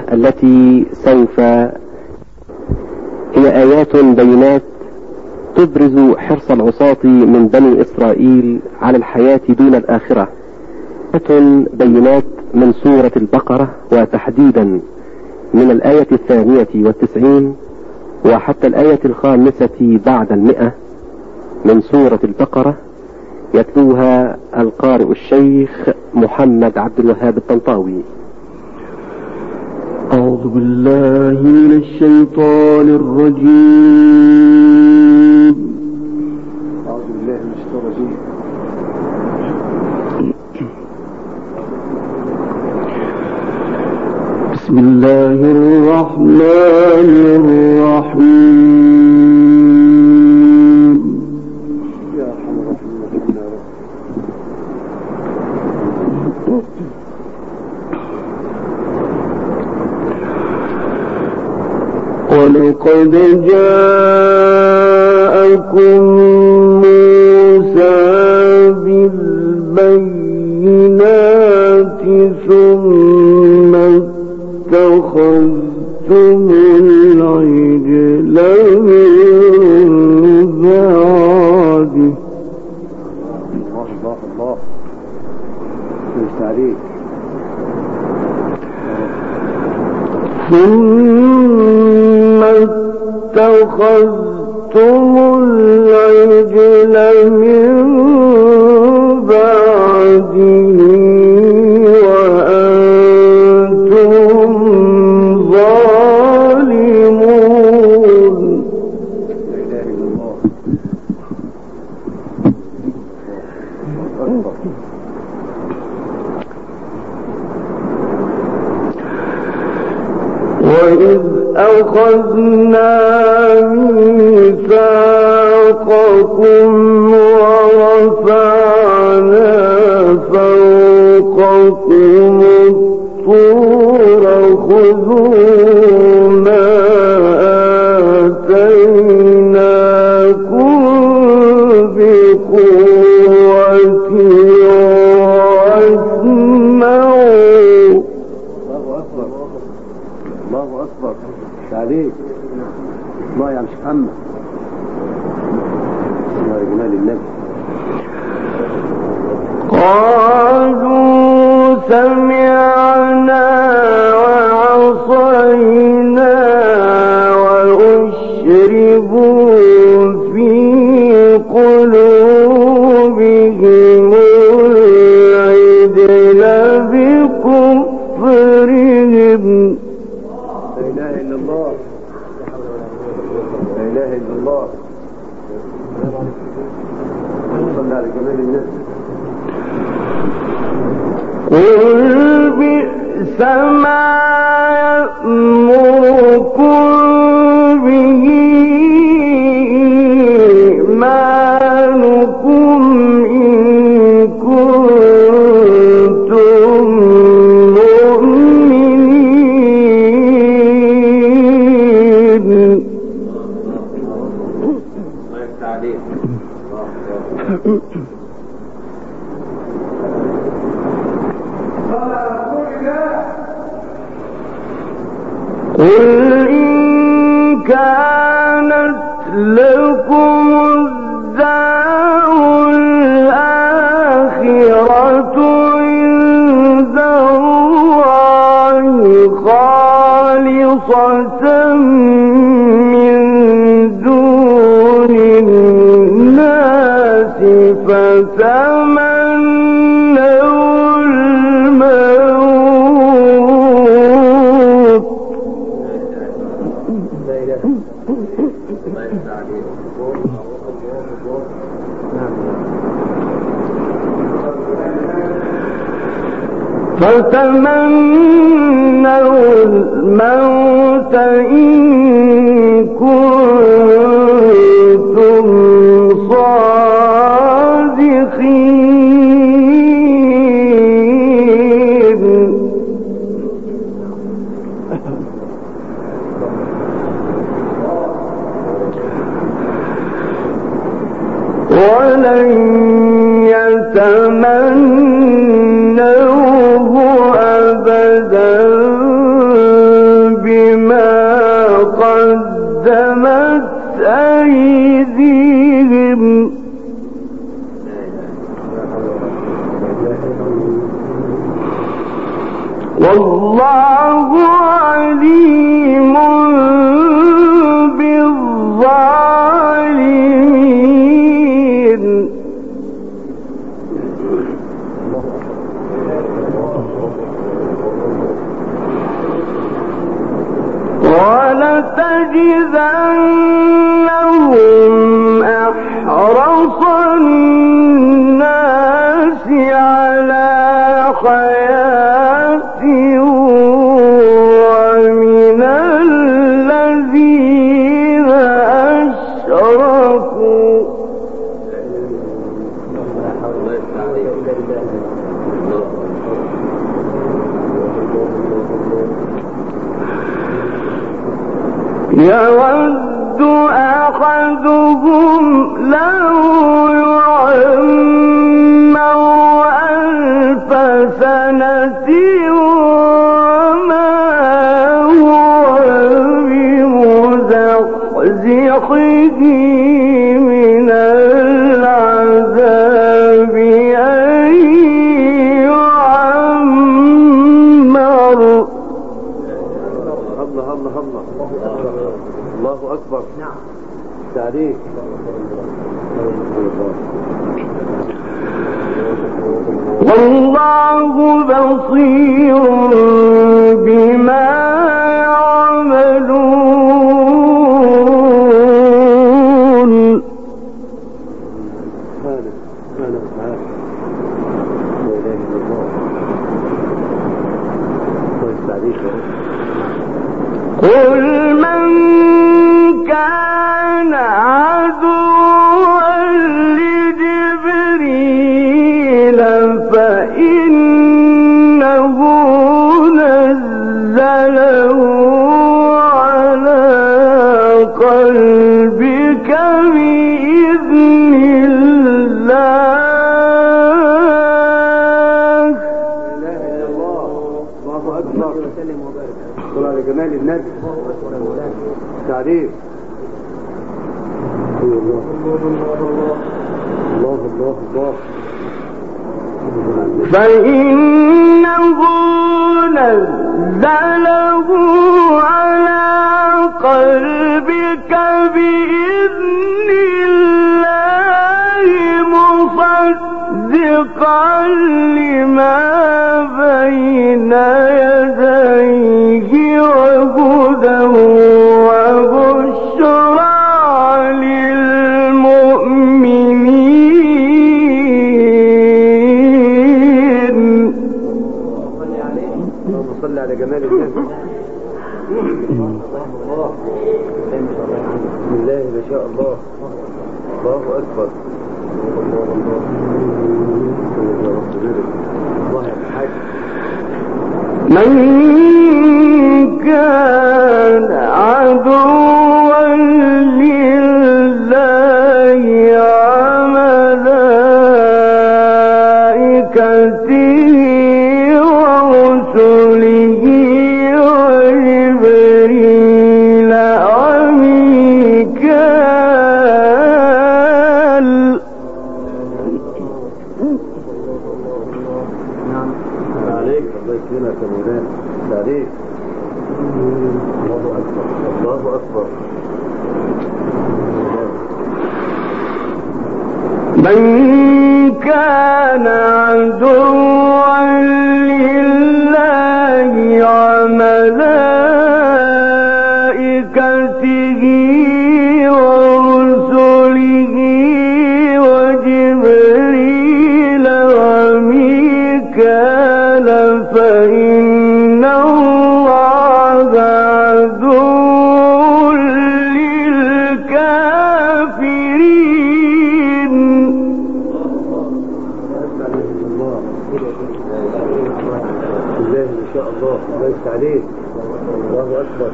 التي سوف هي آيات بينات تبرز حرص العصاة من بني إسرائيل على الحياة دون الآخرة. آيات بينات من سورة البقرة، وتحديدا من الآية 92 وحتى الآية 5 بعد 100 من سورة البقرة، يتلوها القارئ الشيخ محمد عبد الوهاب الطنطاوي. أعوذ بالله من الشيطان الرجيم. أعوذ بالله من الشيطان الرجيم. بسم الله الرحمن الرحيم. يا أرحم الراحمين يا رب. ولقد جاءكم موسى بالبينات ثم اتخذتم العجل من بعده. الله الله ليس عليك. ثم اتخذتم العجل من بعده وأنتم ظالمون. لا إله إلا الله. وإذ أخذنا ميثاقكم ورفعنا فوقكم الطور خذوا ما آتيناكم بقوة واسمعوا. الله أكبر. عليك الله يا مش محمد. الله جمال النبي. قالوا سمعنا وعصينا وأشربوا في قلوبهم العجل بكفرهم. لا إله إلا الله. لا إله إلا الله. صلى على جمال النبي. قل بئس ما يأمركم به إيمانكم إن كنتم مؤمنين. قل إن كانت لكم الدار الآخرة عند الله خالصة من دون الناس فتمنوا الموت. فتمنوا الموت إن كنتم صادقين. ولن يتمنوه أبدا والله عليم بالظالمين ولتجدنهم أحرص الناس على حياة ومن الذين أشركوا يود أحدهم لو يعمر 1000 سنة وما هو بمزحزحه من العذاب أن يعمر. الله الله الله الله أكبر. نعم تعريف. والله بصير بما يعملون. قل من كان عدوا لجبريل فإنه نزله على قلبك بإذن الله. الله أكبر. صلى على جمال النبي. تعريف. الله الله الله. فإنه نزله على قلبك بإذن الله مصدقا لما بين يديه وهدى وبشرى للمؤمنين. اللهم صل على جمال النبي. بسم الله ما شاء الله. الله أكبر. الله يحفظك. من كان عدوا لله وملائكته ورسله وجبريل وميكال. عليك الله يكرمك يا مولانا. عليك. الله أكبر. الله أكبر. من كان عدوا لله وملائكته ورسله وجبريل وميكال فإن الله عدو للكافرين. بالله ما شاء الله. الله يفتح عليك. الله أكبر.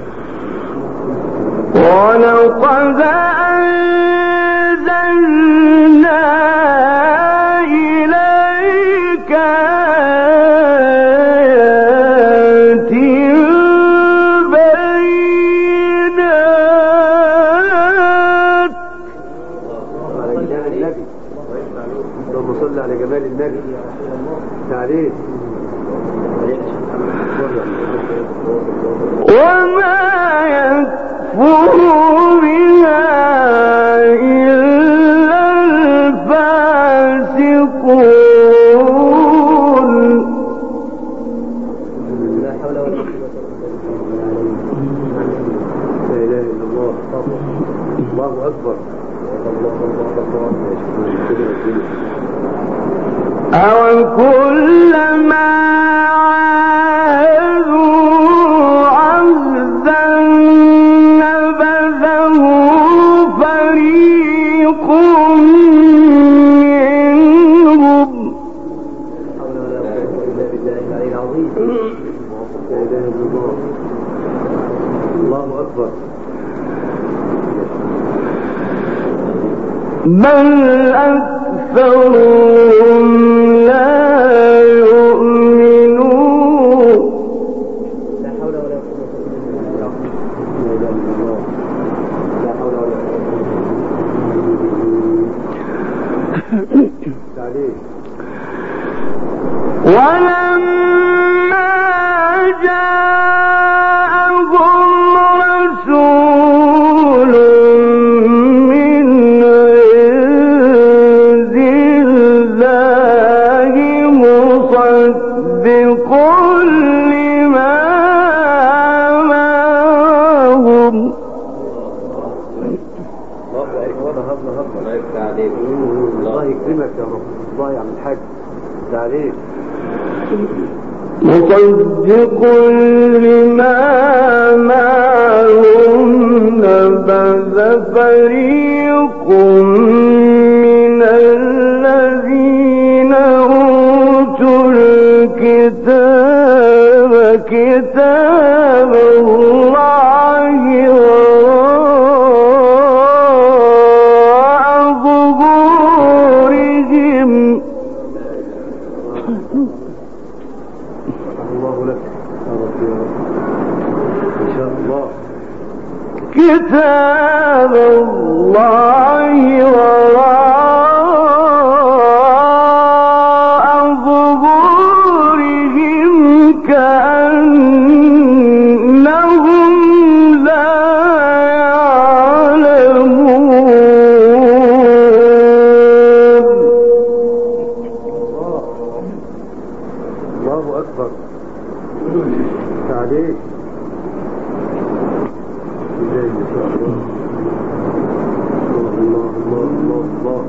ولقد أنزلنا إليك آيات بينات. اللهم صل على جمال النبي. تعريف. بها إلا الفاسقون. لا حول ولا قوة إلا بالله. الله أكبر. أو كلما عاهدوا عهدا نبذه فريق منهم. الله أكبر. بل أكثرهم لا يؤمنون. لا حول ولا قوة إلا بالله. لا حول ولا قوة. ولما جاءهم رسول من عند الله مصدق لما معهم. الله يكرمك يا رب. الله يعمل حاجة. تعليم. مصدق لما معهم نبذ فريق من الذين أوتوا الكتاب كتاب الله وراء ظهورهم. الله لك يا رب يا رب. إن شاء الله. كتاب الله وراء ظهورهم كأنهم لا يعلمون. الله أكبر. تعليم. إن شاء الله. الله الله الله الله.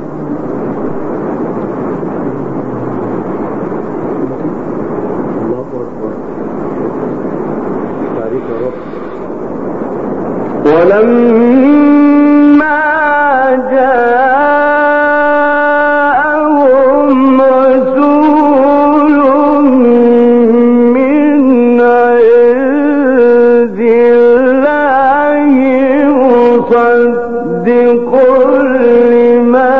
الله أكبر. تعليم يا رب. ولما جاءهم رسول من عند الله مصدق لما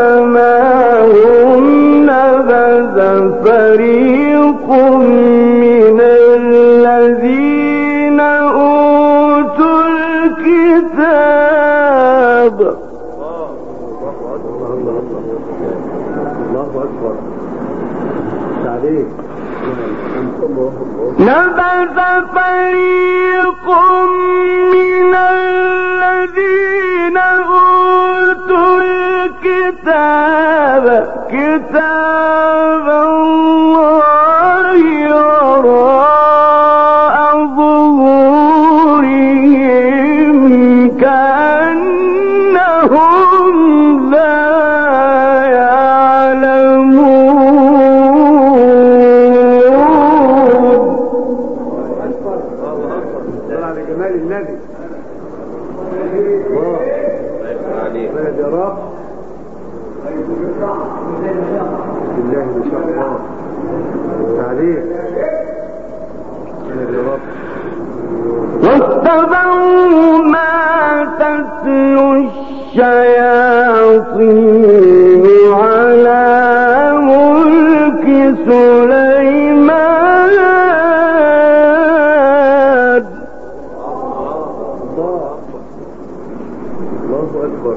معهم نبذ فريق من الذين أوتوا الكتاب. الله أكبر. تعليم. نبذ فريق من الذين أوتوا الكتاب كتاب الله وراء ظهورهم كأنهم لا يعلمون. على جمال النبي. الله بلد يا رب. بالله ما شاء الله. تعليم. بلد يا رب. واتبعوا ما تتلو الشياطين على ملك سليمان. الله أكبر.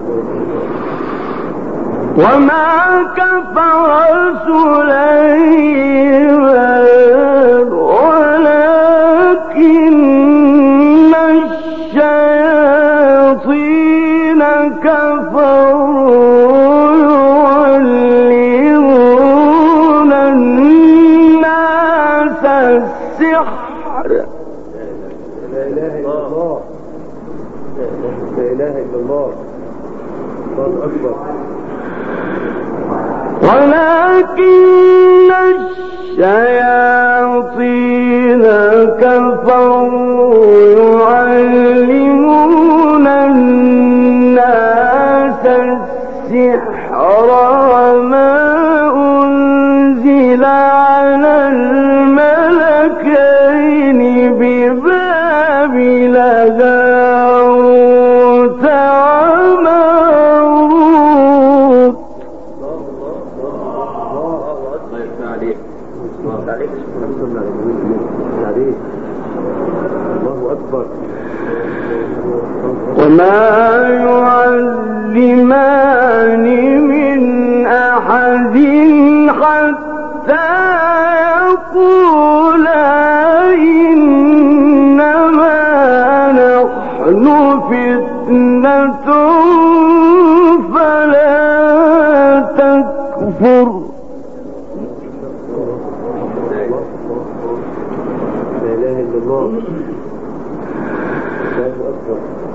وما كفر سليمان ولكن الشياطين السحر لا إله إلا الله لا إله إلا الله الله أكبر ولكن الشياطين كفروا يعلمون الناس السحر وما أنزل على الملكين ببابل هاروت وماروت الله أكبر وما يعلمان من أحد حتى يقولا إنما نحن فتنة فلا تكفر لا إله إلا الله الله أكبر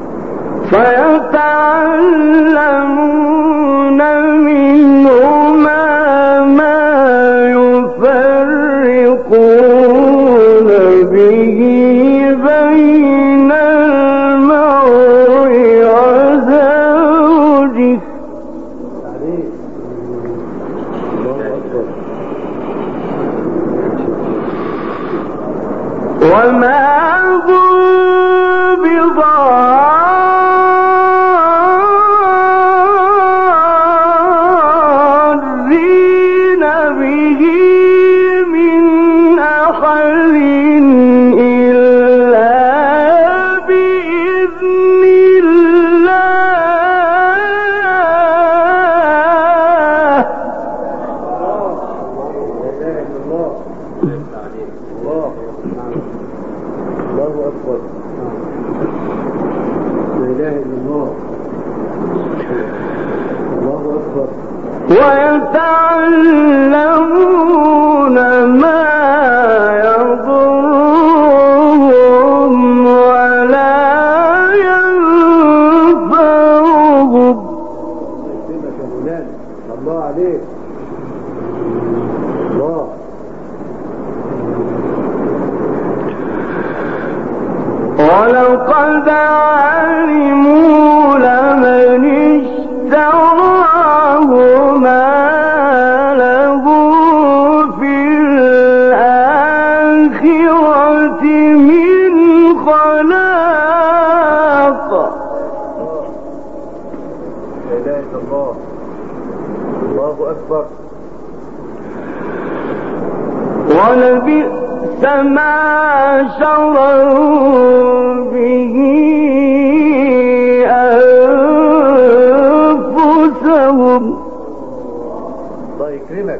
فيتعلمون منهما ما يفرقون به بين المرء وزوجه الله أكبر وما هم بضارين به من أحد إلا بإذن الله الله أكبر لا إله إلا الله الله أكبر ويتعلمون ما يضرهم ولا ينفعهم يكرمك يا مولانا الله عليك الله ولقد علموا لمن اشتراه ما له في الآخرة من خلاق لا إله إلا الله الله أكبر ولبئس ما شروا به أنفسهم الله يكرمك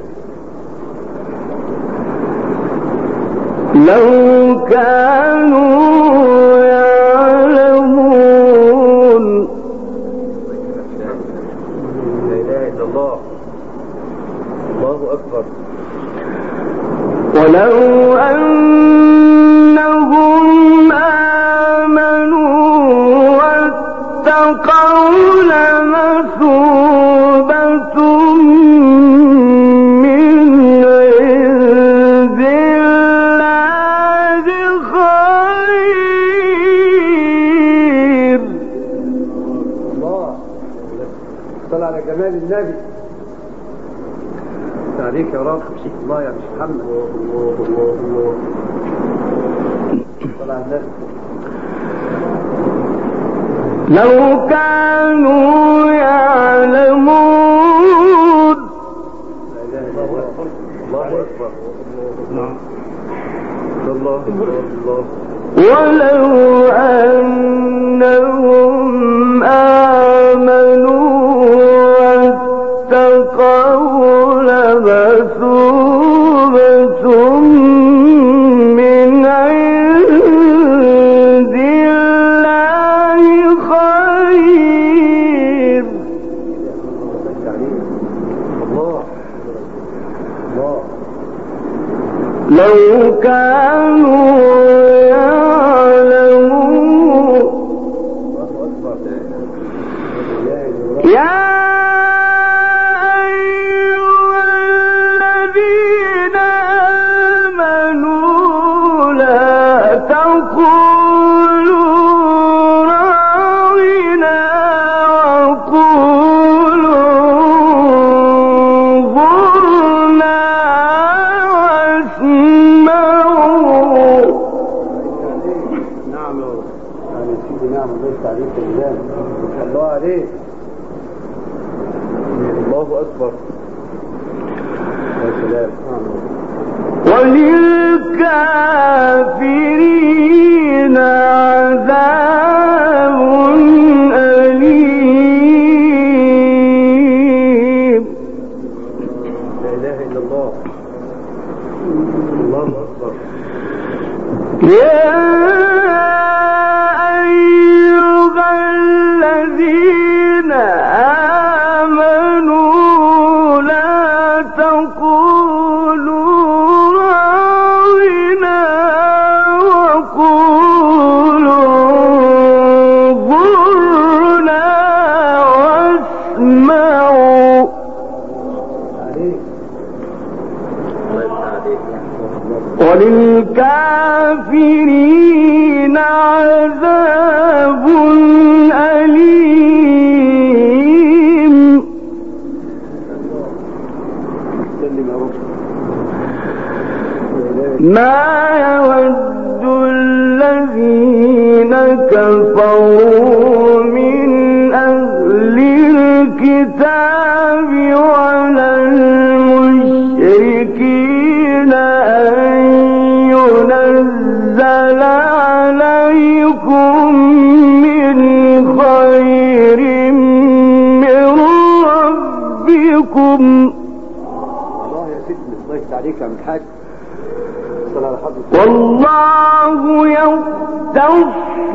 لو كانوا يعلمون لا إله إلا الله الله أكبر ولو أنهم آمنوا واتقوا لمثوبة من عند الله خير الله صل على جمال النبي عليك يا رب الله يا محمد الله صل على النبي لو كانوا يعلمون لا إله إلا الله الله أكبر الله الله ولو أنهم آمنوا واتقوا لمثوبة من عند الله خير الله الله لو كان سيدي نعم الله عليك الإله الله عليك الله أكبر يا سلام وللكافرين عذاب أليم. لا إله إلا الله الله أكبر. يا أيها الذين آمنوا لا تقولوا راعنا وقولوا انظرنا واسمعوا. وللكافرين عذاب أليم. ما يود الذين كفروا من أهل الكتاب ولا المشركين أن ينزل عليكم من خير من ربكم. الله يا سيدي الله يفتح عليك يا الحاج. والله يختص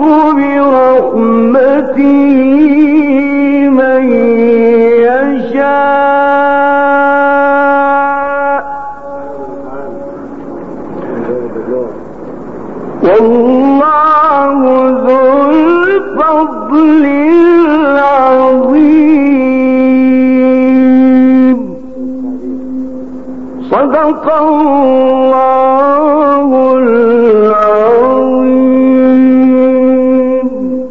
برحمته من يشاء والله ذو الفضل العظيم. صدق الله العظيم.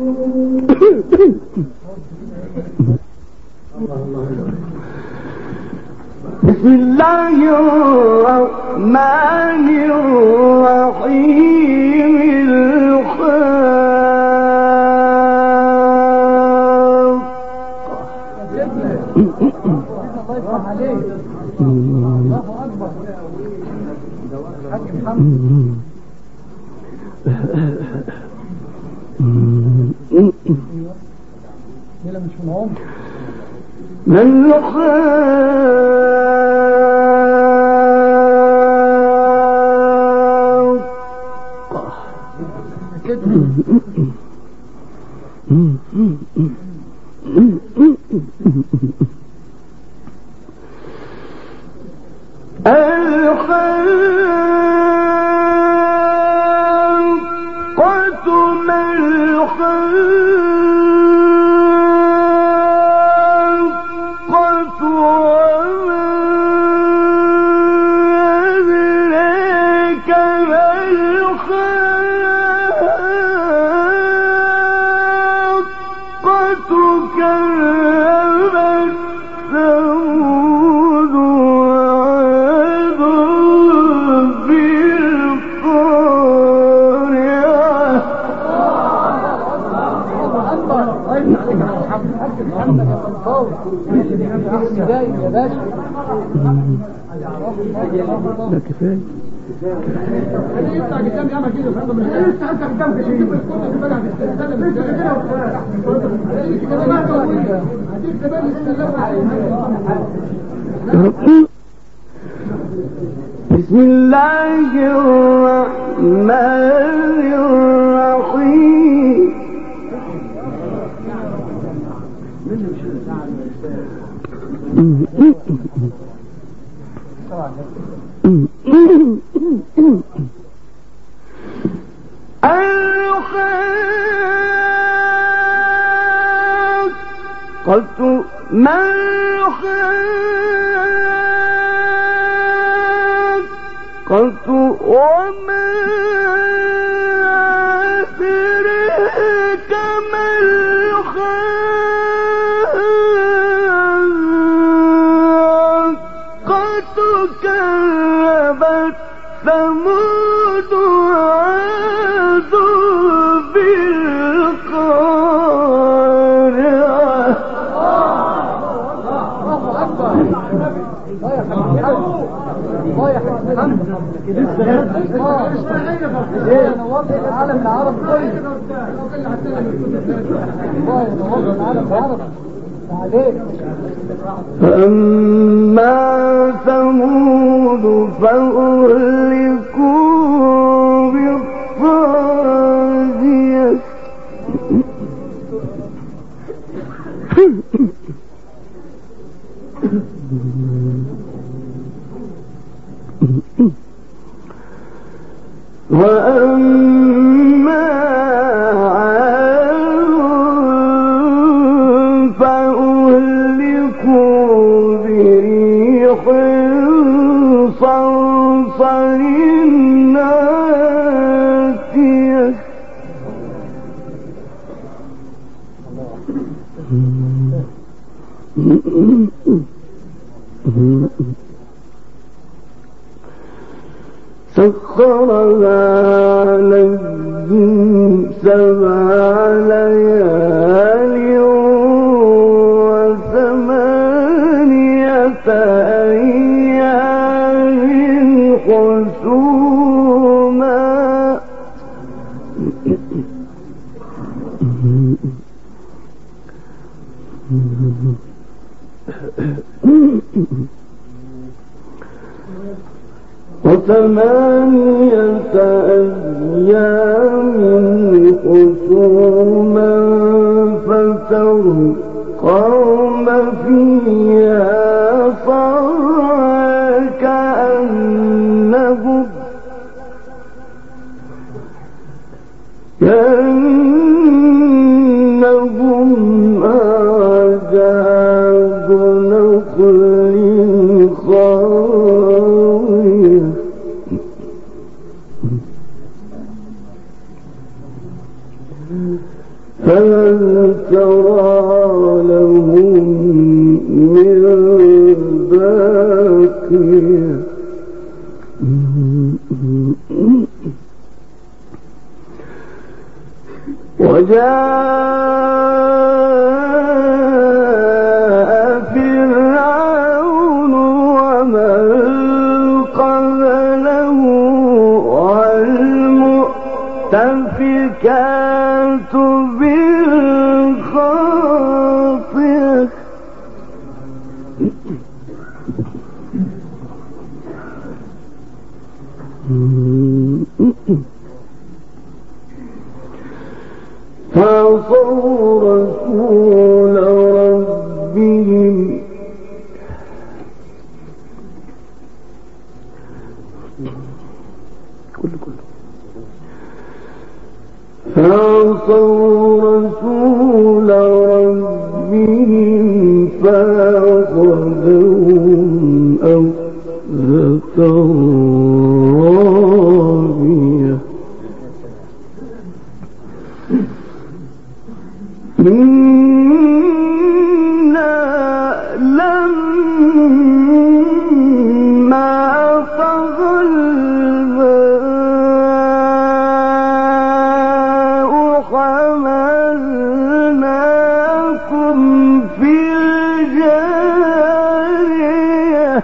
بسم الله الرحمن الرحيم. من بسم الله الرحمن الرحيم. قلت ما قلت وما أدريك ما الحاقة كذبت ثمود وعاد بالقارعة نورت العالم العربي كله. نورت العالم العربي عليك. فأما ثمود فأهلكوا بالطاغية وأما عاد فأهلكوا بريح صرصر ناتية سخرها عليهم 7 ليال و8 أيام حسوما و8 أيام حسوما فترى القوم فيها صرعى كأنهم أعجاز نخل خاوية فهل ترى لهم من باقية وجاء فرعون ومن قبله والمؤتفكات بالخاطئة فعصوا رسول ربهم فأخذهم أخذة رابية إنا لما طغى الماء حملناكم في الجارية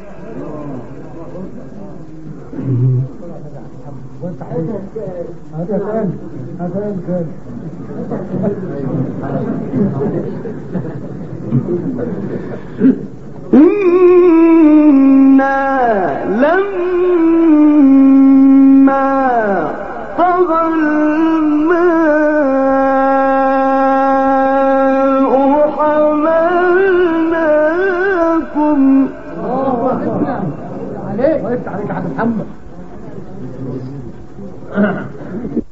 إنا لما طغى الماء حملناكم عليك وقفت عليك يا حاج محمد.